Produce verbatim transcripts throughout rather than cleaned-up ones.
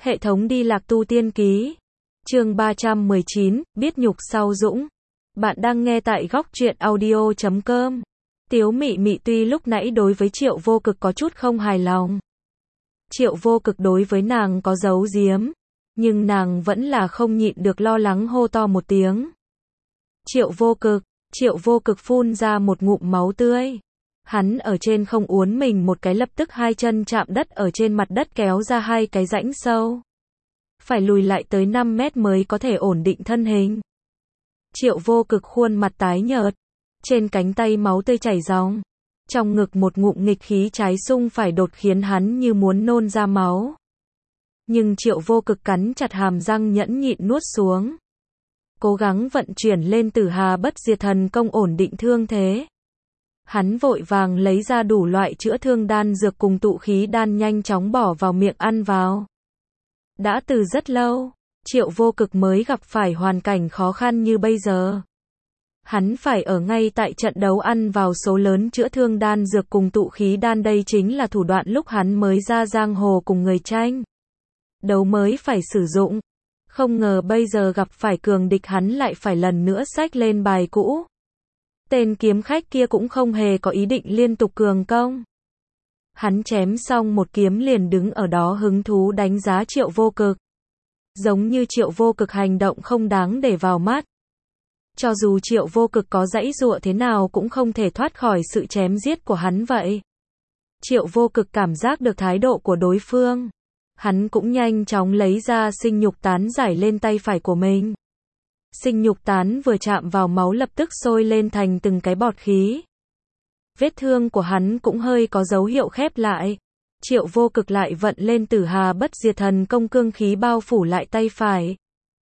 Hệ thống đi lạc tu tiên ký. Chương ba trăm mười chín, biết nhục sau dũng. Bạn đang nghe tại góc truyện audio chấm com. Tiếu Mị Mị tuy lúc nãy đối với Triệu Vô Cực có chút không hài lòng. Triệu Vô Cực đối với nàng có giấu giếm, nhưng nàng vẫn là không nhịn được lo lắng hô to một tiếng. Triệu Vô Cực, Triệu Vô Cực phun ra một ngụm máu tươi. Hắn ở trên không uốn mình một cái, lập tức hai chân chạm đất, ở trên mặt đất kéo ra hai cái rãnh sâu. Phải lùi lại tới năm mét mới có thể ổn định thân hình. Triệu Vô Cực khuôn mặt tái nhợt, trên cánh tay máu tươi chảy ròng. Trong ngực một ngụm nghịch khí trái xung phải đột khiến hắn như muốn nôn ra máu. Nhưng Triệu Vô Cực cắn chặt hàm răng nhẫn nhịn nuốt xuống. Cố gắng vận chuyển lên Tử Hà Bất Diệt Thần Công ổn định thương thế. Hắn vội vàng lấy ra đủ loại chữa thương đan dược cùng tụ khí đan, nhanh chóng bỏ vào miệng ăn vào. Đã từ rất lâu, Triệu Vô Cực mới gặp phải hoàn cảnh khó khăn như bây giờ. Hắn phải ở ngay tại trận đấu ăn vào số lớn chữa thương đan dược cùng tụ khí đan, đây chính là thủ đoạn lúc hắn mới ra giang hồ cùng người tranh đấu mới phải sử dụng. Không ngờ bây giờ gặp phải cường địch, hắn lại phải lần nữa xách lên bài cũ. Tên kiếm khách kia cũng không hề có ý định liên tục cường công. Hắn chém xong một kiếm liền đứng ở đó hứng thú đánh giá Triệu Vô Cực. Giống như Triệu Vô Cực hành động không đáng để vào mắt. Cho dù Triệu Vô Cực có giãy giụa thế nào cũng không thể thoát khỏi sự chém giết của hắn vậy. Triệu Vô Cực cảm giác được thái độ của đối phương. Hắn cũng nhanh chóng lấy ra sinh nhục tán rải lên tay phải của mình. Sinh nhục tán vừa chạm vào máu lập tức sôi lên thành từng cái bọt khí. Vết thương của hắn cũng hơi có dấu hiệu khép lại. Triệu Vô Cực lại vận lên Tử Hà Bất Diệt Thần Công, cương khí bao phủ lại tay phải.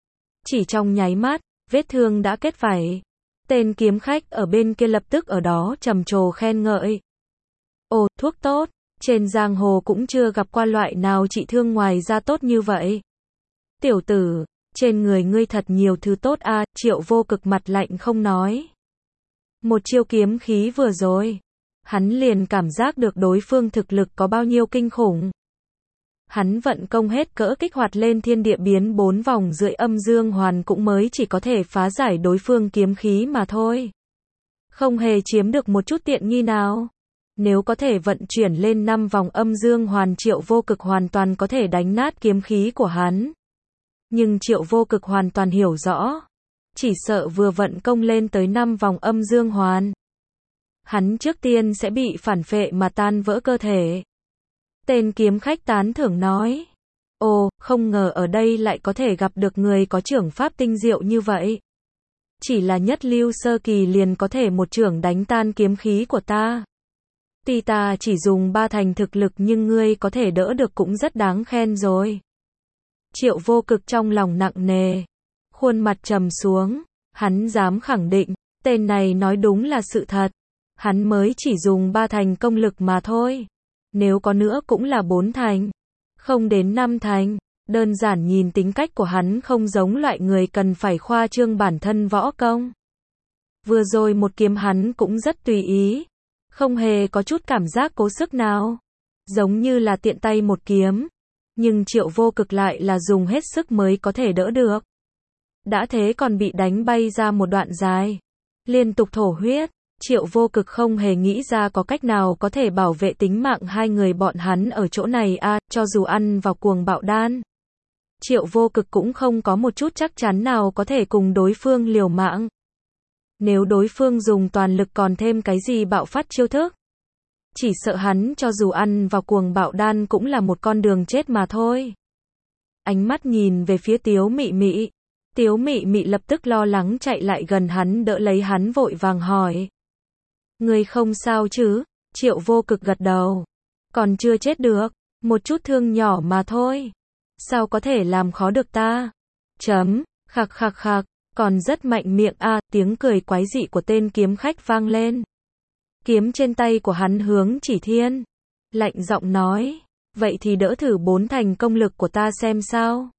Chỉ trong nháy mắt, vết thương đã kết vảy. Tên kiếm khách ở bên kia lập tức ở đó trầm trồ khen ngợi. Ồ, thuốc tốt, trên giang hồ cũng chưa gặp qua loại nào trị thương ngoài ra tốt như vậy. Tiểu tử, trên người ngươi thật nhiều thứ tốt a. Triệu Vô Cực mặt lạnh không nói. Một chiêu kiếm khí vừa rồi, hắn liền cảm giác được đối phương thực lực có bao nhiêu kinh khủng. Hắn vận công hết cỡ kích hoạt lên thiên địa biến bốn vòng rưỡi âm dương hoàn cũng mới chỉ có thể phá giải đối phương kiếm khí mà thôi. Không hề chiếm được một chút tiện nghi nào. Nếu có thể vận chuyển lên năm vòng âm dương hoàn, Triệu Vô Cực hoàn toàn có thể đánh nát kiếm khí của hắn. Nhưng Triệu Vô Cực hoàn toàn hiểu rõ, chỉ sợ vừa vận công lên tới năm vòng âm dương hoàn, hắn trước tiên sẽ bị phản phệ mà tan vỡ cơ thể. Tên kiếm khách tán thưởng nói. Ồ, không ngờ ở đây lại có thể gặp được người có chưởng pháp tinh diệu như vậy. Chỉ là nhất lưu sơ kỳ liền có thể một chưởng đánh tan kiếm khí của ta. Tuy ta chỉ dùng ba thành thực lực nhưng ngươi có thể đỡ được cũng rất đáng khen rồi. Triệu Vô Cực trong lòng nặng nề, khuôn mặt trầm xuống. Hắn dám khẳng định, tên này nói đúng là sự thật. Hắn mới chỉ dùng ba thành công lực mà thôi. Nếu có nữa cũng là bốn thành, không đến năm thành. Đơn giản nhìn tính cách của hắn không giống loại người cần phải khoa trương bản thân võ công. Vừa rồi một kiếm hắn cũng rất tùy ý, không hề có chút cảm giác cố sức nào, giống như là tiện tay một kiếm. Nhưng Triệu Vô Cực lại là dùng hết sức mới có thể đỡ được. Đã thế còn bị đánh bay ra một đoạn dài, liên tục thổ huyết. Triệu Vô Cực không hề nghĩ ra có cách nào có thể bảo vệ tính mạng hai người bọn hắn ở chỗ này a. À, cho dù ăn vào cuồng bạo đan, Triệu Vô Cực cũng không có một chút chắc chắn nào có thể cùng đối phương liều mạng. Nếu đối phương dùng toàn lực còn thêm cái gì bạo phát chiêu thức, chỉ sợ hắn cho dù ăn vào cuồng bạo đan cũng là một con đường chết mà thôi. Ánh mắt nhìn về phía Tiếu Mị Mị. Tiếu Mị Mị lập tức lo lắng chạy lại gần hắn, đỡ lấy hắn vội vàng hỏi. Ngươi không sao chứ? Triệu Vô Cực gật đầu. Còn chưa chết được, một chút thương nhỏ mà thôi. Sao có thể làm khó được ta? Chấm, khạc khạc khạc, còn rất mạnh miệng a. À, tiếng cười quái dị của tên kiếm khách vang lên. Kiếm trên tay của hắn hướng chỉ thiên, lạnh giọng nói, vậy thì đỡ thử bốn thành công lực của ta xem sao.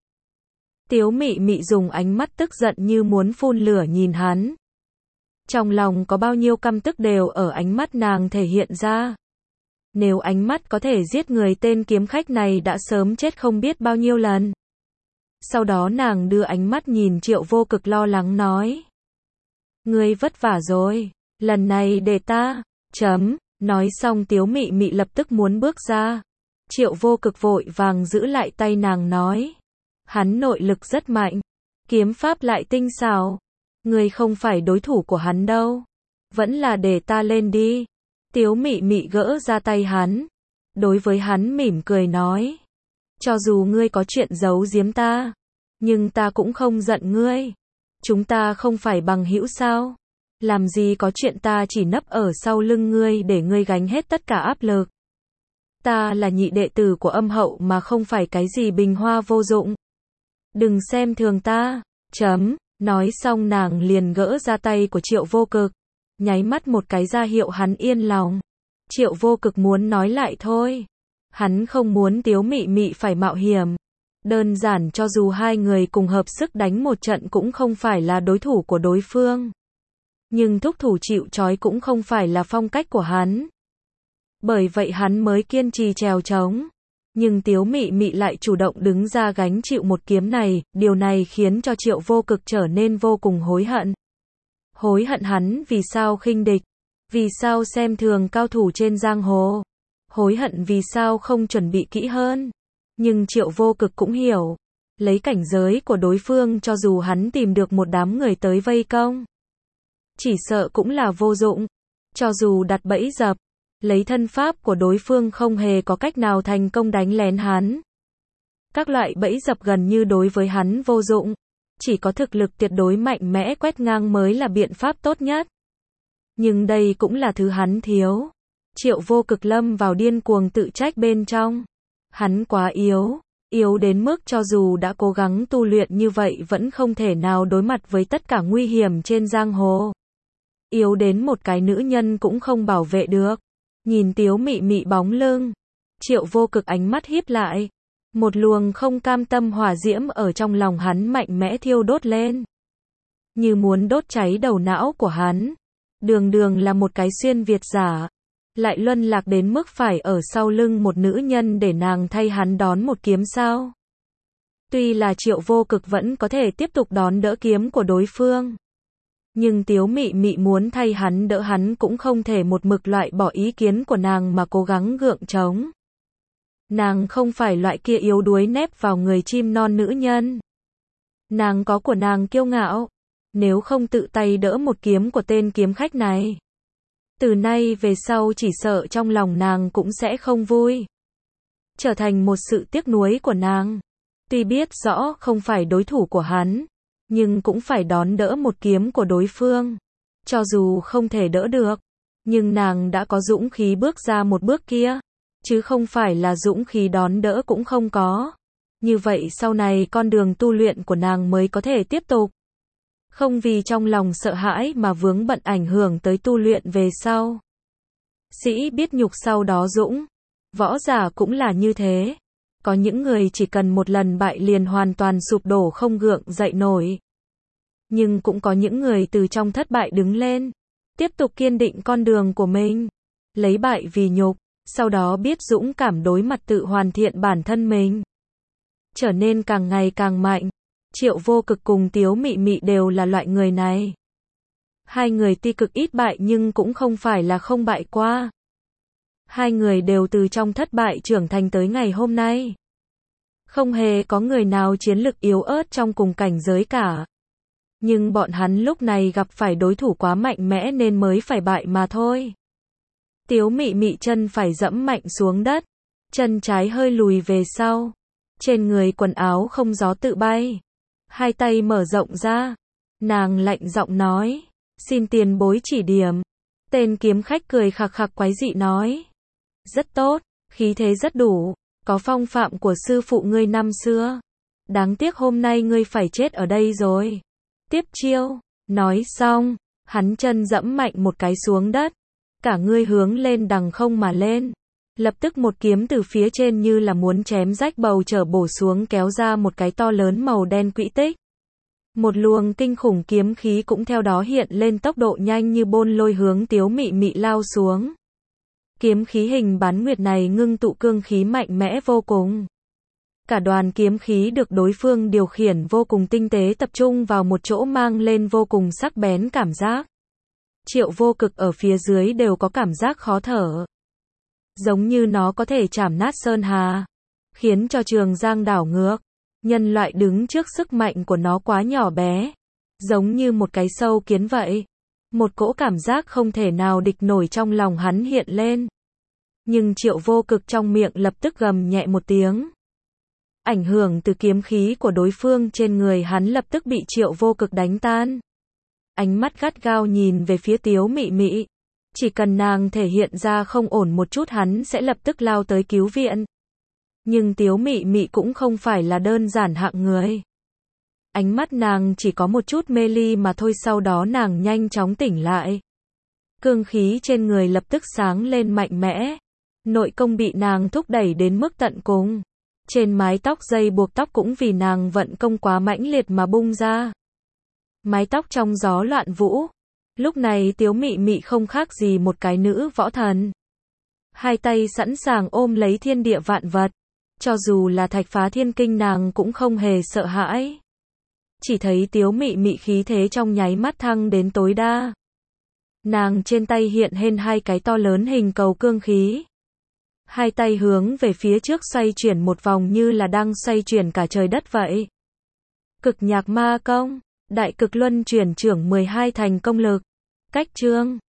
Tiếu Mị Mị dùng ánh mắt tức giận như muốn phun lửa nhìn hắn. Trong lòng có bao nhiêu căm tức đều ở ánh mắt nàng thể hiện ra. Nếu ánh mắt có thể giết người, tên kiếm khách này đã sớm chết không biết bao nhiêu lần. Sau đó nàng đưa ánh mắt nhìn Triệu Vô Cực, lo lắng nói. Ngươi vất vả rồi, lần này để ta, chấm, nói xong Tiếu Mị Mị lập tức muốn bước ra. Triệu Vô Cực vội vàng giữ lại tay nàng nói. Hắn nội lực rất mạnh, kiếm pháp lại tinh xảo. Ngươi không phải đối thủ của hắn đâu. Vẫn là để ta lên đi. Tiếu Mị Mị gỡ ra tay hắn. Đối với hắn mỉm cười nói. Cho dù ngươi có chuyện giấu giếm ta, nhưng ta cũng không giận ngươi. Chúng ta không phải bằng hữu sao? Làm gì có chuyện ta chỉ nấp ở sau lưng ngươi để ngươi gánh hết tất cả áp lực. Ta là nhị đệ tử của Âm Hậu mà không phải cái gì bình hoa vô dụng. Đừng xem thường ta, chấm, nói xong nàng liền gỡ ra tay của Triệu Vô Cực, nháy mắt một cái ra hiệu hắn yên lòng. Triệu Vô Cực muốn nói lại thôi. Hắn không muốn Tiếu Mị Mị phải mạo hiểm. Đơn giản cho dù hai người cùng hợp sức đánh một trận cũng không phải là đối thủ của đối phương. Nhưng thúc thủ chịu trói cũng không phải là phong cách của hắn. Bởi vậy hắn mới kiên trì trèo trống. Nhưng Tiếu Mị Mị lại chủ động đứng ra gánh chịu một kiếm này, điều này khiến cho Triệu Vô Cực trở nên vô cùng hối hận. Hối hận hắn vì sao khinh địch, vì sao xem thường cao thủ trên giang hồ, hối hận vì sao không chuẩn bị kỹ hơn. Nhưng Triệu Vô Cực cũng hiểu, lấy cảnh giới của đối phương cho dù hắn tìm được một đám người tới vây công, chỉ sợ cũng là vô dụng. Cho dù đặt bẫy dập, lấy thân pháp của đối phương không hề có cách nào thành công đánh lén hắn. Các loại bẫy dập gần như đối với hắn vô dụng. Chỉ có thực lực tuyệt đối mạnh mẽ quét ngang mới là biện pháp tốt nhất. Nhưng đây cũng là thứ hắn thiếu. Triệu Vô Cực lâm vào điên cuồng tự trách bên trong. Hắn quá yếu, yếu đến mức cho dù đã cố gắng tu luyện như vậy vẫn không thể nào đối mặt với tất cả nguy hiểm trên giang hồ. Yếu đến một cái nữ nhân cũng không bảo vệ được. Nhìn Tiếu Mị Mị bóng lưng, Triệu Vô Cực ánh mắt híp lại. Một luồng không cam tâm hỏa diễm ở trong lòng hắn mạnh mẽ thiêu đốt lên. Như muốn đốt cháy đầu não của hắn. Đường đường là một cái xuyên Việt giả. Lại luân lạc đến mức phải ở sau lưng một nữ nhân để nàng thay hắn đón một kiếm sao. Tuy là Triệu Vô Cực vẫn có thể tiếp tục đón đỡ kiếm của đối phương. Nhưng Tiếu Mị Mị muốn thay hắn đỡ hắn cũng không thể một mực loại bỏ ý kiến của nàng mà cố gắng gượng chống. Nàng không phải loại kia yếu đuối nép vào người chim non nữ nhân. Nàng có của nàng kiêu ngạo. Nếu không tự tay đỡ một kiếm của tên kiếm khách này, từ nay về sau chỉ sợ trong lòng nàng cũng sẽ không vui. Trở thành một sự tiếc nuối của nàng. Tuy biết rõ không phải đối thủ của hắn, nhưng cũng phải đón đỡ một kiếm của đối phương. Cho dù không thể đỡ được, nhưng nàng đã có dũng khí bước ra một bước kia. Chứ không phải là dũng khí đón đỡ cũng không có. Như vậy sau này con đường tu luyện của nàng mới có thể tiếp tục. Không vì trong lòng sợ hãi mà vướng bận ảnh hưởng tới tu luyện về sau. Sĩ biết nhục sau đó dũng. Võ giả cũng là như thế. Có những người chỉ cần một lần bại liền hoàn toàn sụp đổ không gượng dậy nổi. Nhưng cũng có những người từ trong thất bại đứng lên. Tiếp tục kiên định con đường của mình. Lấy bại vì nhục. Sau đó biết dũng cảm đối mặt tự hoàn thiện bản thân mình. Trở nên càng ngày càng mạnh. Triệu Vô Cực cùng Tiếu Mị Mị đều là loại người này. Hai người tuy cực ít bại nhưng cũng không phải là không bại qua. Hai người đều từ trong thất bại trưởng thành tới ngày hôm nay. Không hề có người nào chiến lực yếu ớt trong cùng cảnh giới cả. Nhưng bọn hắn lúc này gặp phải đối thủ quá mạnh mẽ nên mới phải bại mà thôi. Tiếu Mị Mị chân phải dẫm mạnh xuống đất, chân trái hơi lùi về sau. Trên người quần áo không gió tự bay. Hai tay mở rộng ra. Nàng lạnh giọng nói, xin tiền bối chỉ điểm. Tên kiếm khách cười khặc khặc quái dị nói, rất tốt, khí thế rất đủ, có phong phạm của sư phụ ngươi năm xưa. Đáng tiếc hôm nay ngươi phải chết ở đây rồi. Tiếp chiêu. Nói xong, hắn chân dẫm mạnh một cái xuống đất. Cả ngươi hướng lên đằng không mà lên. Lập tức một kiếm từ phía trên như là muốn chém rách bầu trời bổ xuống kéo ra một cái to lớn màu đen quỹ tích. Một luồng kinh khủng kiếm khí cũng theo đó hiện lên tốc độ nhanh như bôn lôi hướng Tiếu Mị Mị lao xuống. Kiếm khí hình bán nguyệt này ngưng tụ cương khí mạnh mẽ vô cùng. Cả đoàn kiếm khí được đối phương điều khiển vô cùng tinh tế tập trung vào một chỗ mang lên vô cùng sắc bén cảm giác. Triệu Vô Cực ở phía dưới đều có cảm giác khó thở. Giống như nó có thể chảm nát sơn hà, khiến cho Trường Giang đảo ngược. Nhân loại đứng trước sức mạnh của nó quá nhỏ bé, giống như một cái sâu kiến vậy. Một cỗ cảm giác không thể nào địch nổi trong lòng hắn hiện lên. Nhưng Triệu Vô Cực trong miệng lập tức gầm nhẹ một tiếng. Ảnh hưởng từ kiếm khí của đối phương trên người hắn lập tức bị Triệu Vô Cực đánh tan. Ánh mắt gắt gao nhìn về phía Tiếu Mị Mị. Chỉ cần nàng thể hiện ra không ổn một chút hắn sẽ lập tức lao tới cứu viện. Nhưng Tiếu Mị Mị cũng không phải là đơn giản hạng người. Ánh mắt nàng chỉ có một chút mê ly mà thôi, sau đó nàng nhanh chóng tỉnh lại. Cương khí trên người lập tức sáng lên mạnh mẽ. Nội công bị nàng thúc đẩy đến mức tận cùng. Trên mái tóc dây buộc tóc cũng vì nàng vận công quá mãnh liệt mà bung ra. Mái tóc trong gió loạn vũ. Lúc này Tiếu Mị Mị không khác gì một cái nữ võ thần. Hai tay sẵn sàng ôm lấy thiên địa vạn vật. Cho dù là thạch phá thiên kinh nàng cũng không hề sợ hãi. Chỉ thấy Tiếu Mị Mị khí thế trong nháy mắt thăng đến tối đa. Nàng trên tay hiện lên hai cái to lớn hình cầu cương khí. Hai tay hướng về phía trước xoay chuyển một vòng như là đang xoay chuyển cả trời đất vậy. Cực nhạc ma công, đại cực luân chuyển trưởng mười hai thành công lực. Cách chương